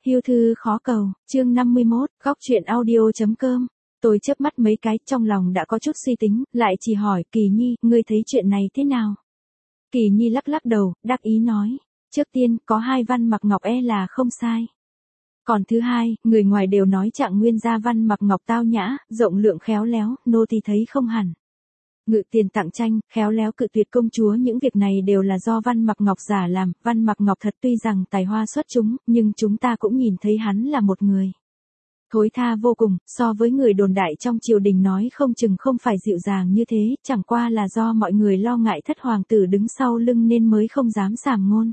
Hưu thư khó cầu, chương 51, góc truyện audio.com. Tôi chớp mắt mấy cái, trong lòng đã có chút suy tính, lại chỉ hỏi, Kỳ Nhi, ngươi thấy chuyện này thế nào? Kỳ Nhi lắc lắc đầu, đắc ý nói, trước tiên, có hai Văn Mặc Ngọc là không sai. Còn thứ hai, người ngoài đều nói Trạng Nguyên gia Văn Mặc Ngọc tao nhã, rộng lượng khéo léo, nô thì thấy không hẳn. Ngự tiền tặng tranh, khéo léo cự tuyệt công chúa, những việc này đều là do Văn Mặc Ngọc giả làm. Văn Mặc Ngọc thật tuy rằng tài hoa xuất chúng, nhưng chúng ta cũng nhìn thấy hắn là một người thối tha vô cùng, so với người đồn đại trong triều đình nói không chừng không phải dịu dàng như thế, chẳng qua là do mọi người lo ngại thất hoàng tử đứng sau lưng nên mới không dám sàm ngôn.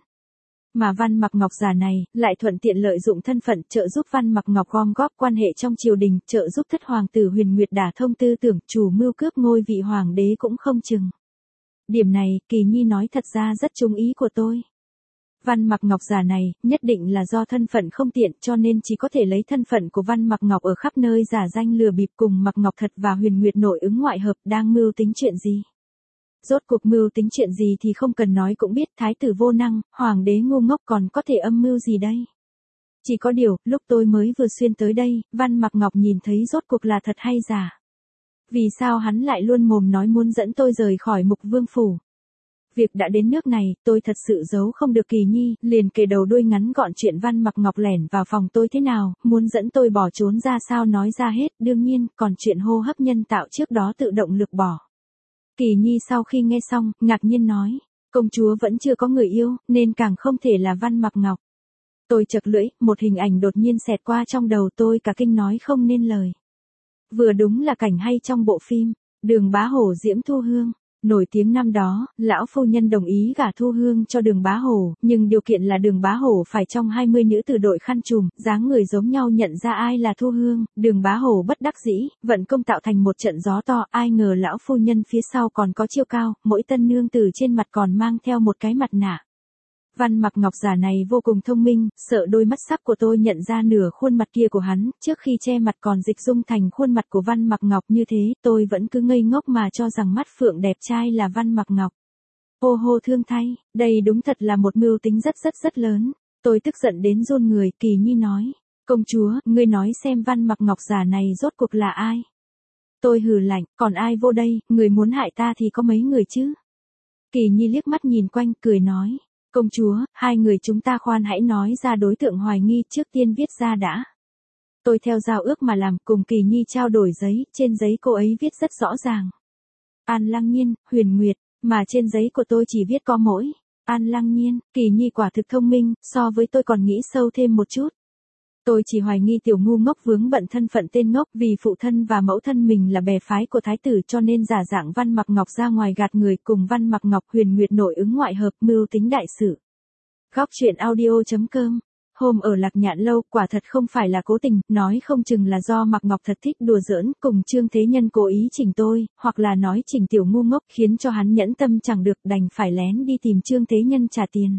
Mà Văn Mặc Ngọc giả này, lại thuận tiện lợi dụng thân phận trợ giúp Văn Mặc Ngọc gom góp quan hệ trong triều đình, trợ giúp thất hoàng tử Huyền Nguyệt đả thông tư tưởng, chủ mưu cướp ngôi vị hoàng đế cũng không chừng. Điểm này, Kỳ Nhi nói thật ra rất trúng ý của tôi. Văn Mặc Ngọc giả này, nhất định là do thân phận không tiện cho nên chỉ có thể lấy thân phận của Văn Mặc Ngọc ở khắp nơi giả danh lừa bịp cùng Mặc Ngọc thật và Huyền Nguyệt nội ứng ngoại hợp đang mưu tính chuyện gì. Rốt cuộc mưu tính chuyện gì thì không cần nói cũng biết, thái tử vô năng, hoàng đế ngu ngốc còn có thể âm mưu gì đây. Chỉ có điều, lúc tôi mới vừa xuyên tới đây, Văn Mặc Ngọc nhìn thấy rốt cuộc là thật hay giả. Vì sao hắn lại luôn mồm nói muốn dẫn tôi rời khỏi Mục Vương phủ. Việc đã đến nước này, tôi thật sự giấu không được Kỳ Nhi, liền kể đầu đuôi ngắn gọn chuyện Văn Mặc Ngọc lẻn vào phòng tôi thế nào, muốn dẫn tôi bỏ trốn ra sao nói ra hết, đương nhiên, còn chuyện hô hấp nhân tạo trước đó tự động lược bỏ. Kỳ Nhi sau khi nghe xong, ngạc nhiên nói, công chúa vẫn chưa có người yêu, nên càng không thể là Văn Mặc Ngọc. Tôi chật lưỡi, một hình ảnh đột nhiên xẹt qua trong đầu tôi cả kinh nói không nên lời. Vừa đúng là cảnh hay trong bộ phim, Đường Bá Hổ Diễm Thu Hương. Nổi tiếng năm đó, lão phu nhân đồng ý gả Thu Hương cho Đường Bá Hổ, nhưng điều kiện là Đường Bá Hổ phải trong 20 nữ tử đội khăn trùm, dáng người giống nhau nhận ra ai là Thu Hương. Đường Bá Hổ bất đắc dĩ, vận công tạo thành một trận gió to, ai ngờ lão phu nhân phía sau còn có chiêu cao, mỗi tân nương tử trên mặt còn mang theo một cái mặt nạ. Văn Mặc Ngọc giả này vô cùng thông minh, sợ đôi mắt sắc của tôi nhận ra nửa khuôn mặt kia của hắn, trước khi che mặt còn dịch dung thành khuôn mặt của Văn Mặc Ngọc như thế, tôi vẫn cứ ngây ngốc mà cho rằng mắt phượng đẹp trai là Văn Mặc Ngọc. Ô hô thương thay, đây đúng thật là một mưu tính rất lớn. Tôi tức giận đến run người, Kỳ Nhi nói, công chúa, ngươi nói xem Văn Mặc Ngọc giả này rốt cuộc là ai? Tôi hừ lạnh, còn ai vô đây, người muốn hại ta thì có mấy người chứ? Kỳ Nhi liếc mắt nhìn quanh, cười nói. Công chúa, hai người chúng ta khoan hãy nói ra đối tượng hoài nghi trước tiên viết ra đã. Tôi theo giao ước mà làm, cùng Kỳ Nhi trao đổi giấy, trên giấy cô ấy viết rất rõ ràng. An Lăng Nhiên, Huyền Nguyệt, mà trên giấy của tôi chỉ viết có mỗi An Lăng Nhiên. Kỳ Nhi quả thực thông minh, so với tôi còn nghĩ sâu thêm một chút. Tôi chỉ hoài nghi tiểu ngu ngốc vướng bận thân phận tên ngốc, vì phụ thân và mẫu thân mình là bè phái của thái tử cho nên giả dạng Văn Mặc Ngọc ra ngoài gạt người, cùng Văn Mặc Ngọc Huyền Nguyệt nội ứng ngoại hợp, mưu tính đại sự. Góc truyện audio.com. Hôm ở Lạc Nhạn lâu, quả thật không phải là cố tình, nói không chừng là do Mặc Ngọc thật thích đùa giỡn, cùng Trương Thế Nhân cố ý chỉnh tôi, hoặc là nói chỉnh tiểu ngu ngốc khiến cho hắn nhẫn tâm chẳng được, đành phải lén đi tìm Trương Thế Nhân trả tiền.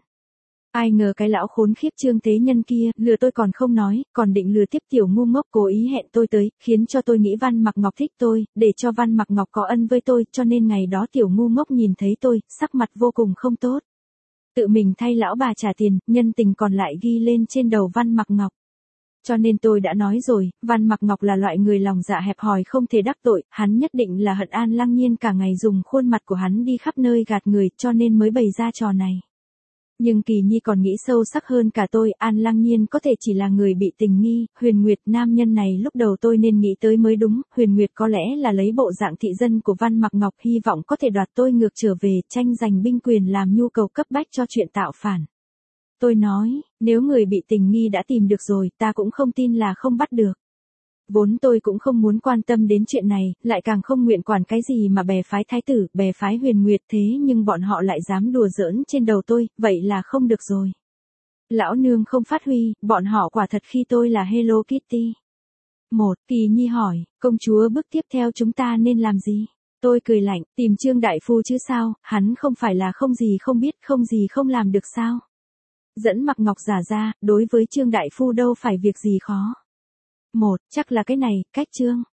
Ai ngờ cái lão khốn khiếp Trương Thế Nhân kia, lừa tôi còn không nói, còn định lừa tiếp tiểu ngu ngốc cố ý hẹn tôi tới, khiến cho tôi nghĩ Văn Mặc Ngọc thích tôi, để cho Văn Mặc Ngọc có ân với tôi, cho nên ngày đó tiểu ngu ngốc nhìn thấy tôi, sắc mặt vô cùng không tốt. Tự mình thay lão bà trả tiền, nhân tình còn lại ghi lên trên đầu Văn Mặc Ngọc. Cho nên tôi đã nói rồi, Văn Mặc Ngọc là loại người lòng dạ hẹp hòi không thể đắc tội, hắn nhất định là hận An Lăng Nhiên cả ngày dùng khuôn mặt của hắn đi khắp nơi gạt người, cho nên mới bày ra trò này. Nhưng Kỳ Nhi còn nghĩ sâu sắc hơn cả tôi, An Lăng Nhiên có thể chỉ là người bị tình nghi, Huyền Nguyệt nam nhân này lúc đầu tôi nên nghĩ tới mới đúng, Huyền Nguyệt có lẽ là lấy bộ dạng thị dân của Văn Mặc Ngọc hy vọng có thể đoạt tôi ngược trở về, tranh giành binh quyền làm nhu cầu cấp bách cho chuyện tạo phản. Tôi nói, nếu người bị tình nghi đã tìm được rồi, ta cũng không tin là không bắt được. Vốn tôi cũng không muốn quan tâm đến chuyện này, lại càng không nguyện quản cái gì mà bè phái thái tử, bè phái Huyền Nguyệt thế nhưng bọn họ lại dám đùa giỡn trên đầu tôi, vậy là không được rồi. Lão nương không phát huy, bọn họ quả thật khi tôi là Hello Kitty. Kỳ Nhi hỏi, công chúa bước tiếp theo chúng ta nên làm gì? Tôi cười lạnh, tìm Trương Đại Phu chứ sao, hắn không phải là không gì không biết, không gì không làm được sao? Dẫn Mặc Ngọc giả ra, đối với Trương Đại Phu đâu phải việc gì khó. Chắc là cái này, cách Trương